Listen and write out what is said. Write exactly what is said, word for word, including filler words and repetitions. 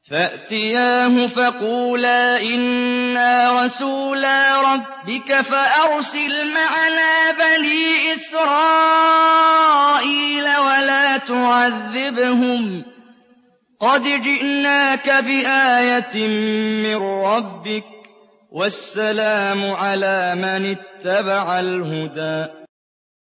فَأْتِيَاهُ فَقُولَا إِنَّا رَسُولَا رَبِّكَ فَأَرْسِلْ مَعَنَا بَنِي إِسْرَائِيلَ وَلَا تُعَذِّبْهُمْ ۖ قَدْ جِئْنَاكَ بِآيَةٍ مِّن رَّبِّكَ ۖ وَالسَّلَامُ عَلَىٰ مَنِ اتَّبَعَ الْهُدَىٰ